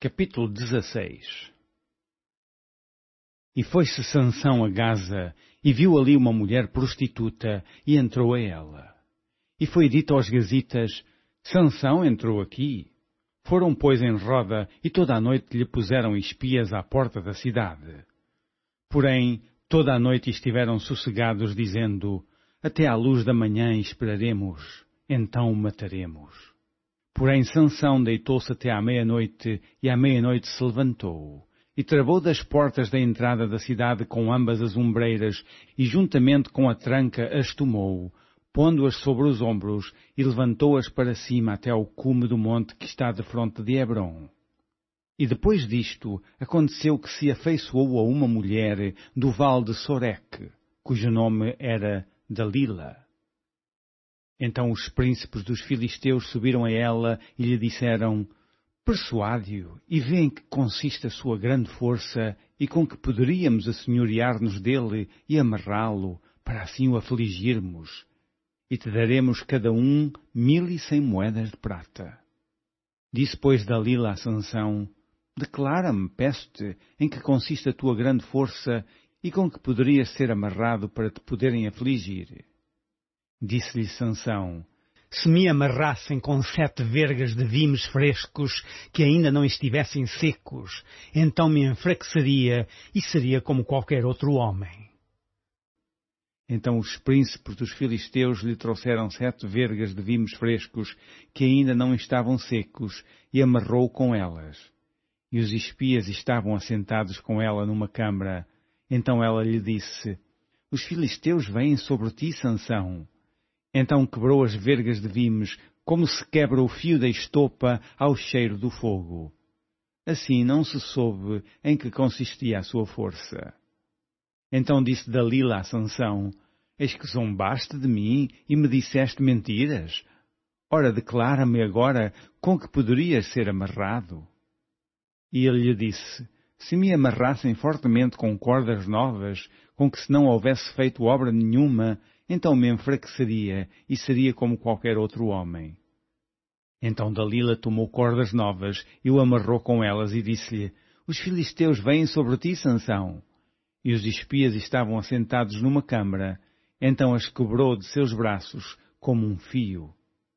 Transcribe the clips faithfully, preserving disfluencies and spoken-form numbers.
Capítulo dezasseis. E foi-se Sansão a Gaza, e viu ali uma mulher prostituta, e entrou a ela. E foi dito aos gazitas: Sansão entrou aqui. Foram, pois, em roda, e toda a noite lhe puseram espias à porta da cidade. Porém, toda a noite estiveram sossegados, dizendo: Até à luz da manhã esperaremos, então o mataremos. Porém Sansão deitou-se até à meia-noite, e à meia-noite se levantou, e travou das portas da entrada da cidade com ambas as ombreiras, e juntamente com a tranca as tomou, pondo-as sobre os ombros, e levantou-as para cima até ao cume do monte que está defronte de Hebrom. E depois disto, aconteceu que se afeiçoou a uma mulher do vale de Soreque, cujo nome era Dalila. Então os príncipes dos filisteus subiram a ela e lhe disseram: Persuade-o e vê em que consiste a sua grande força e com que poderíamos assenhorear-nos dele e amarrá-lo, para assim o afligirmos. E te daremos cada um mil e cem moedas de prata. Disse, pois, Dalila a Sansão: Declara-me, peço-te, em que consiste a tua grande força e com que poderias ser amarrado para te poderem afligir. Disse-lhe Sansão: Se me amarrassem com sete vergas de vimes frescos que ainda não estivessem secos, então me enfraqueceria e seria como qualquer outro homem. Então os príncipes dos filisteus lhe trouxeram sete vergas de vimes frescos que ainda não estavam secos e amarrou com elas. E os espias estavam assentados com ela numa câmara. Então ela lhe disse: Os filisteus vêm sobre ti, Sansão. Então quebrou as vergas de vimes, como se quebra o fio da estopa ao cheiro do fogo. Assim não se soube em que consistia a sua força. Então disse Dalila a Sansão: Eis que zombaste de mim e me disseste mentiras? Ora, declara-me agora com que poderias ser amarrado. E ele lhe disse: Se me amarrassem fortemente com cordas novas, com que se não houvesse feito obra nenhuma, então me enfraqueceria e seria como qualquer outro homem. Então Dalila tomou cordas novas e o amarrou com elas e disse-lhe: Os filisteus vêm sobre ti, Sansão. E os espias estavam assentados numa câmara. Então as quebrou de seus braços como um fio.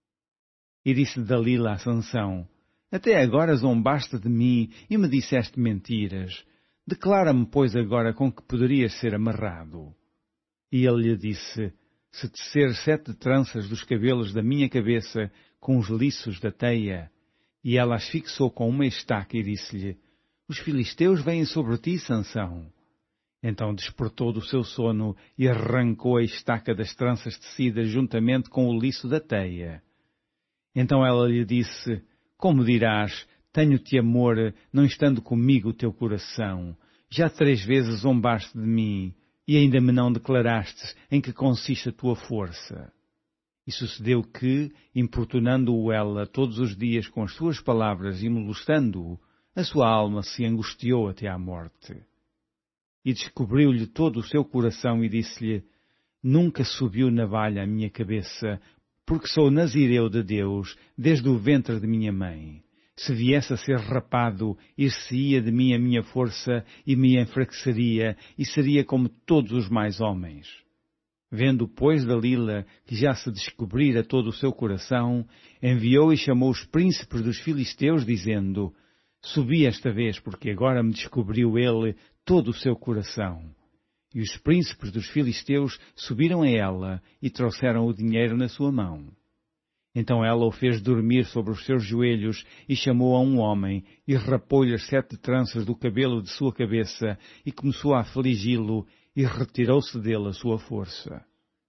E disse Dalila a Sansão: Até agora zombaste de mim e me disseste mentiras. Declara-me, pois, agora com que poderias ser amarrado. E ele lhe disse: Se tecer sete tranças dos cabelos da minha cabeça com os liços da teia. E ela as fixou com uma estaca e disse-lhe: Os filisteus vêm sobre ti, Sansão. Então despertou do seu sono e arrancou a estaca das tranças tecidas juntamente com o liço da teia. Então ela lhe disse: Como dirás, tenho-te amor, não estando comigo o teu coração? Já três vezes zombaste de mim, e ainda me não declarastes em que consiste a tua força. E sucedeu que, importunando-o ela todos os dias com as suas palavras e molestando-o, a sua alma se angustiou até à morte. E descobriu-lhe todo o seu coração e disse-lhe: Nunca subiu navalha à minha cabeça, porque sou nazireu de Deus desde o ventre de minha mãe. Se viesse a ser rapado, ir-se-ia de mim a minha força e me enfraqueceria, e seria como todos os mais homens. Vendo, pois, Dalila que já se descobrira todo o seu coração, enviou e chamou os príncipes dos filisteus, dizendo: Subi esta vez, porque agora me descobriu ele todo o seu coração. E os príncipes dos filisteus subiram a ela e trouxeram o dinheiro na sua mão. Então ela o fez dormir sobre os seus joelhos e chamou a um homem e rapou-lhe as sete tranças do cabelo de sua cabeça e começou a afligi-lo e retirou-se dele a sua força.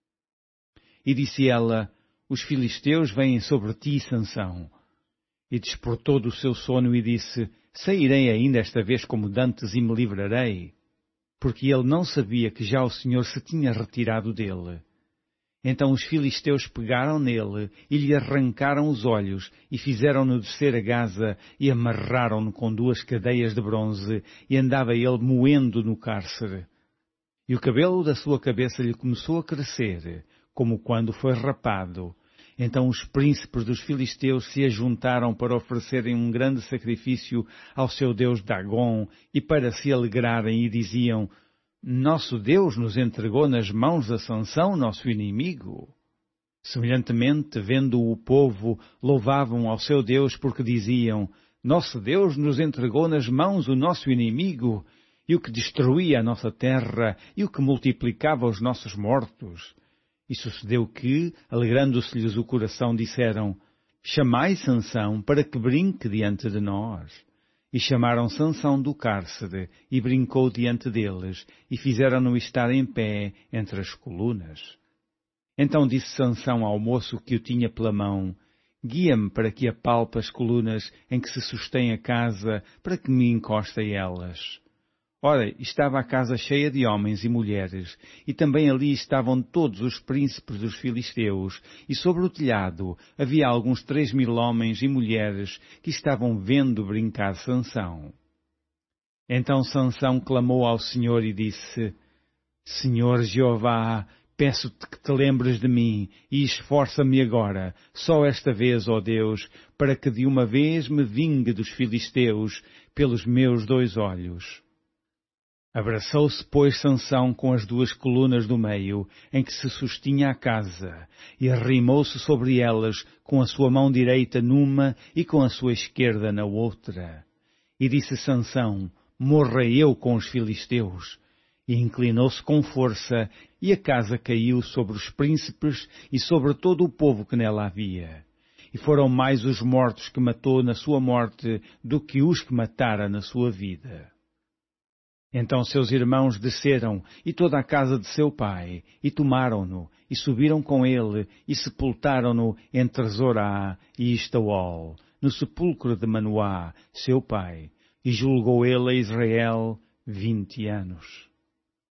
E disse ela: Os filisteus vêm sobre ti, Sansão. E despertou do seu sono e disse: Sairei ainda esta vez como dantes e me livrarei. Porque ele não sabia que já o Senhor se tinha retirado dele. Então os filisteus pegaram nele e lhe arrancaram os olhos e fizeram-no descer a Gaza e amarraram-no com duas cadeias de bronze e andava ele moendo no cárcere. E o cabelo da sua cabeça lhe começou a crescer, como quando foi rapado, Então os príncipes dos filisteus se ajuntaram para oferecerem um grande sacrifício ao seu deus Dagom e para se alegrarem e diziam: Nosso Deus nos entregou nas mãos de Sansão, nosso inimigo. Semelhantemente, vendo o povo, louvavam ao seu Deus porque diziam: Nosso Deus nos entregou nas mãos o nosso inimigo, e o que destruía a nossa terra, e o que multiplicava os nossos mortos. E sucedeu que, alegrando-se-lhes o coração, disseram: Chamai Sansão para que brinque diante de nós. E chamaram Sansão do cárcere, e brincou diante deles, e fizeram-no estar em pé entre as colunas. Então disse Sansão ao moço que o tinha pela mão: Guia-me para que apalpe as colunas em que se sustém a casa, para que me encoste a elas. Ora, estava a casa cheia de homens e mulheres, e também ali estavam todos os príncipes dos filisteus, e sobre o telhado havia alguns três mil homens e mulheres que estavam vendo brincar Sansão. Então Sansão clamou ao Senhor e disse: Senhor Jeová, peço-te que te lembres de mim, e esforça-me agora, só esta vez, ó Deus, para que de uma vez me vingue dos filisteus pelos meus dois olhos. Abraçou-se, pois, Sansão com as duas colunas do meio, em que se sustinha a casa, e arrimou-se sobre elas com a sua mão direita numa e com a sua esquerda na outra. E disse Sansão: Morra eu com os filisteus. E inclinou-se com força, e a casa caiu sobre os príncipes e sobre todo o povo que nela havia. E foram mais os mortos que matou na sua morte do que os que matara na sua vida. Então seus irmãos desceram, e toda a casa de seu pai, e tomaram-no, e subiram com ele, e sepultaram-no entre Zorá e Estaol, no sepulcro de Manoá, seu pai, e julgou ele a Israel vinte anos.